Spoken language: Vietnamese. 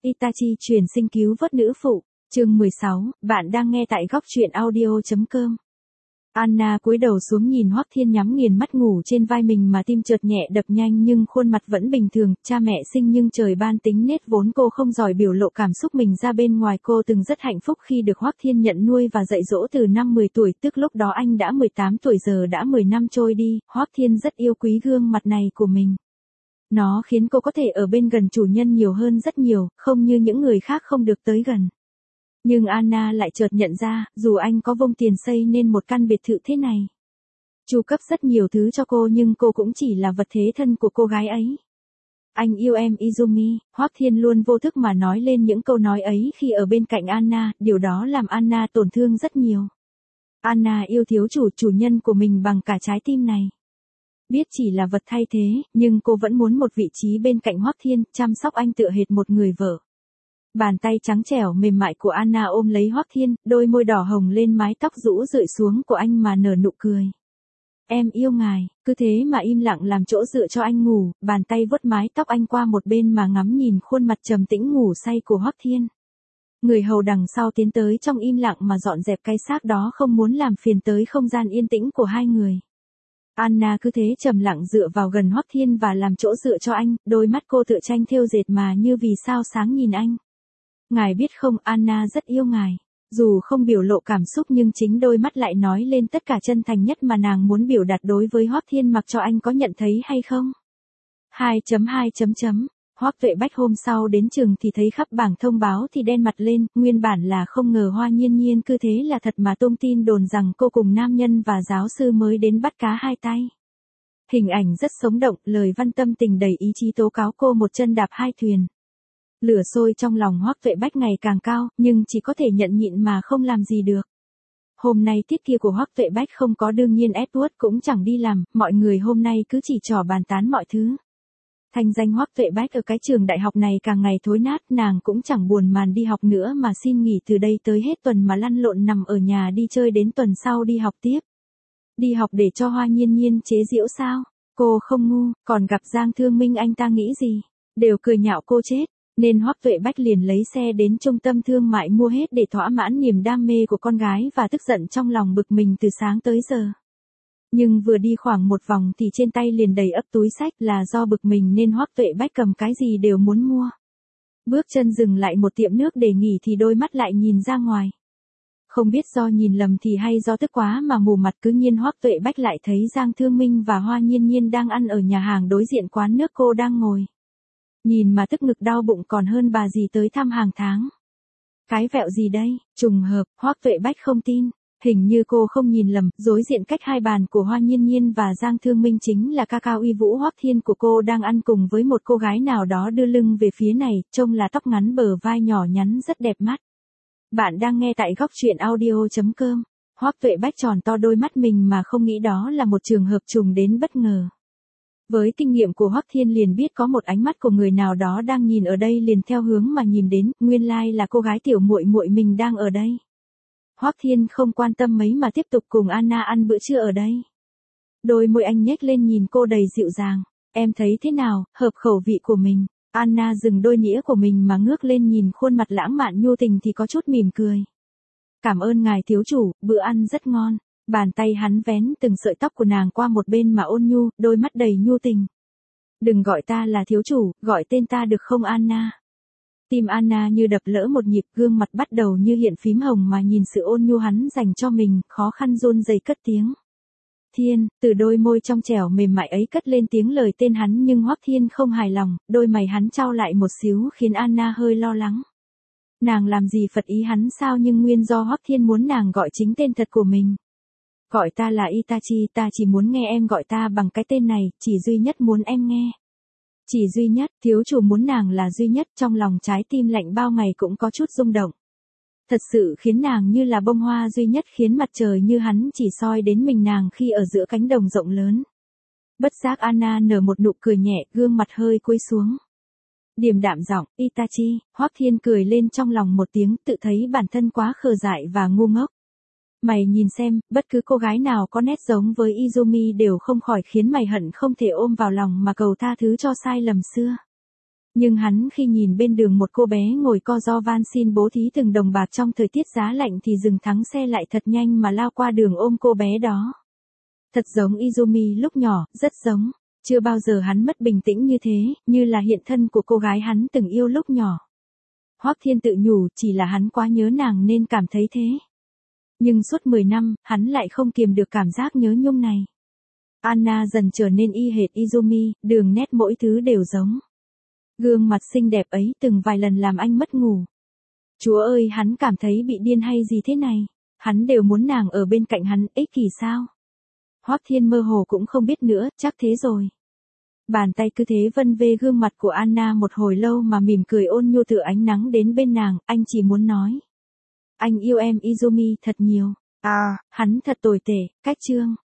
Itachi truyền sinh cứu vớt nữ phụ, chương 16, bạn đang nghe tại góc truyện audio.com. Anna cúi đầu xuống nhìn Hoắc Thiên nhắm nghiền mắt ngủ trên vai mình mà tim chợt nhẹ đập nhanh nhưng khuôn mặt vẫn bình thường, cha mẹ sinh nhưng trời ban tính nết vốn cô không giỏi biểu lộ cảm xúc mình ra bên ngoài. Cô từng rất hạnh phúc khi được Hoắc Thiên nhận nuôi và dạy dỗ từ năm 10 tuổi, tức lúc đó anh đã 18 tuổi, giờ đã 10 năm trôi đi. Hoắc Thiên rất yêu quý gương mặt này của mình. Nó khiến cô có thể ở bên gần chủ nhân nhiều hơn rất nhiều, không như những người khác không được tới gần. Nhưng Anna lại chợt nhận ra, dù anh có vung tiền xây nên một căn biệt thự thế này, chu cấp rất nhiều thứ cho cô, nhưng cô cũng chỉ là vật thế thân của cô gái ấy. Anh yêu em Izumi, Hoắc Thiên luôn vô thức mà nói lên những câu nói ấy khi ở bên cạnh Anna, điều đó làm Anna tổn thương rất nhiều. Anna yêu thiếu chủ nhân của mình bằng cả trái tim này. Biết chỉ là vật thay thế, nhưng cô vẫn muốn một vị trí bên cạnh Hoắc Thiên, chăm sóc anh tựa hệt một người vợ. Bàn tay trắng trẻo mềm mại của Anna ôm lấy Hoắc Thiên, đôi môi đỏ hồng lên mái tóc rũ rượi xuống của anh mà nở nụ cười. Em yêu ngài, cứ thế mà im lặng làm chỗ dựa cho anh ngủ, bàn tay vuốt mái tóc anh qua một bên mà ngắm nhìn khuôn mặt trầm tĩnh ngủ say của Hoắc Thiên. Người hầu đằng sau tiến tới trong im lặng mà dọn dẹp cái xác đó, không muốn làm phiền tới không gian yên tĩnh của hai người. Anna cứ thế trầm lặng dựa vào gần Hoắc Thiên và làm chỗ dựa cho anh, đôi mắt cô tựa tranh thêu dệt mà như vì sao sáng nhìn anh. Ngài biết không, Anna rất yêu ngài. Dù không biểu lộ cảm xúc nhưng chính đôi mắt lại nói lên tất cả chân thành nhất mà nàng muốn biểu đạt đối với Hoắc Thiên, mặc cho anh có nhận thấy hay không. 2.2. Hoắc Vệ Bách hôm sau đến trường thì thấy khắp bảng thông báo thì đen mặt lên, nguyên bản là không ngờ Hoa Nhiên Nhiên cứ thế là thật mà tung tin đồn rằng cô cùng nam nhân và giáo sư mới đến bắt cá hai tay. Hình ảnh rất sống động, lời văn tâm tình đầy ý chí tố cáo cô một chân đạp hai thuyền. Lửa sôi trong lòng Hoắc Vệ Bách ngày càng cao, nhưng chỉ có thể nhận nhịn mà không làm gì được. Hôm nay tiết kia của Hoắc Vệ Bách không có, đương nhiên Edward cũng chẳng đi làm, mọi người hôm nay cứ chỉ trò bàn tán mọi thứ. Thanh danh Hoắc Vệ Bách ở cái trường đại học này càng ngày thối nát, nàng cũng chẳng buồn màn đi học nữa mà xin nghỉ từ đây tới hết tuần mà lăn lộn nằm ở nhà đi chơi đến tuần sau đi học tiếp. Đi học để cho Hoa Nhiên Nhiên chế giễu sao? Cô không ngu, còn gặp Giang Thương Minh anh ta nghĩ gì? Đều cười nhạo cô chết. Nên Hoắc Vệ Bách liền lấy xe đến trung tâm thương mại mua hết để thỏa mãn niềm đam mê của con gái và tức giận trong lòng bực mình từ sáng tới giờ. Nhưng vừa đi khoảng một vòng thì trên tay liền đầy ắp túi xách, là do bực mình nên Hoắc Vệ Bách cầm cái gì đều muốn mua. Bước chân dừng lại một tiệm nước để nghỉ thì đôi mắt lại nhìn ra ngoài. Không biết do nhìn lầm thì hay do tức quá mà mù mặt, cứ nhiên Hoắc Vệ Bách lại thấy Giang Thương Minh và Hoa Nhiên Nhiên đang ăn ở nhà hàng đối diện quán nước cô đang ngồi. Nhìn mà tức ngực đau bụng còn hơn bà gì tới thăm hàng tháng. Cái vẹo gì đây, trùng hợp, Hoắc Vệ Bách không tin. Hình như cô không nhìn lầm, đối diện cách hai bàn của Hoa Nhiên Nhiên và Giang Thương Minh chính là ca cao uy vũ Hoắc Thiên của cô đang ăn cùng với một cô gái nào đó đưa lưng về phía này, trông là tóc ngắn bờ vai nhỏ nhắn rất đẹp mắt. Bạn đang nghe tại góc truyện audio.com. Hoắc Vệ Bách tròn to đôi mắt mình mà không nghĩ đó là một trường hợp trùng đến bất ngờ. Với kinh nghiệm của Hoắc Thiên liền biết có một ánh mắt của người nào đó đang nhìn ở đây, liền theo hướng mà nhìn đến, nguyên lai là cô gái tiểu muội muội mình đang ở đây. Hoắc Thiên không quan tâm mấy mà tiếp tục cùng Anna ăn bữa trưa ở đây. Đôi môi anh nhếch lên nhìn cô đầy dịu dàng. Em thấy thế nào, hợp khẩu vị của mình? Anna dừng đôi nĩa của mình mà ngước lên nhìn khuôn mặt lãng mạn nhu tình thì có chút mỉm cười. Cảm ơn ngài thiếu chủ, bữa ăn rất ngon. Bàn tay hắn vén từng sợi tóc của nàng qua một bên mà ôn nhu, đôi mắt đầy nhu tình. Đừng gọi ta là thiếu chủ, gọi tên ta được không Anna? Tim Anna như đập lỡ một nhịp, gương mặt bắt đầu như hiện phím hồng mà nhìn sự ôn nhu hắn dành cho mình, khó khăn run rẩy cất tiếng. Thiên, từ đôi môi trong trẻo mềm mại ấy cất lên tiếng lời tên hắn, nhưng Hoắc Thiên không hài lòng, đôi mày hắn chau lại một xíu khiến Anna hơi lo lắng. Nàng làm gì phật ý hắn sao, nhưng nguyên do Hoắc Thiên muốn nàng gọi chính tên thật của mình. Gọi ta là Itachi, ta chỉ muốn nghe em gọi ta bằng cái tên này, chỉ duy nhất muốn em nghe. Chỉ duy nhất, thiếu chủ muốn nàng là duy nhất, trong lòng trái tim lạnh bao ngày cũng có chút rung động. Thật sự khiến nàng như là bông hoa duy nhất, khiến mặt trời như hắn chỉ soi đến mình nàng khi ở giữa cánh đồng rộng lớn. Bất giác Anna nở một nụ cười nhẹ, gương mặt hơi cúi xuống. Điềm đạm giọng, Itachi, Hoắc Thiên cười lên trong lòng một tiếng, tự thấy bản thân quá khờ dại và ngu ngốc. Mày nhìn xem, bất cứ cô gái nào có nét giống với Izumi đều không khỏi khiến mày hận không thể ôm vào lòng mà cầu tha thứ cho sai lầm xưa. Nhưng hắn khi nhìn bên đường một cô bé ngồi co ro van xin bố thí từng đồng bạc trong thời tiết giá lạnh thì dừng thắng xe lại thật nhanh mà lao qua đường ôm cô bé đó. Thật giống Izumi lúc nhỏ, rất giống. Chưa bao giờ hắn mất bình tĩnh như thế, như là hiện thân của cô gái hắn từng yêu lúc nhỏ. Hoắc Thiên tự nhủ chỉ là hắn quá nhớ nàng nên cảm thấy thế. Nhưng suốt 10 năm, hắn lại không kiềm được cảm giác nhớ nhung này. Anna dần trở nên y hệt Izumi, đường nét mỗi thứ đều giống. Gương mặt xinh đẹp ấy từng vài lần làm anh mất ngủ. Chúa ơi, hắn cảm thấy bị điên hay gì thế này. Hắn đều muốn nàng ở bên cạnh hắn, ích kỷ sao? Hoắc Thiên mơ hồ cũng không biết nữa, chắc thế rồi. Bàn tay cứ thế vân vê gương mặt của Anna một hồi lâu mà mỉm cười ôn nhu tựa ánh nắng đến bên nàng, anh chỉ muốn nói. Anh yêu em Izumi thật nhiều. À, hắn thật tồi tệ, cách trương.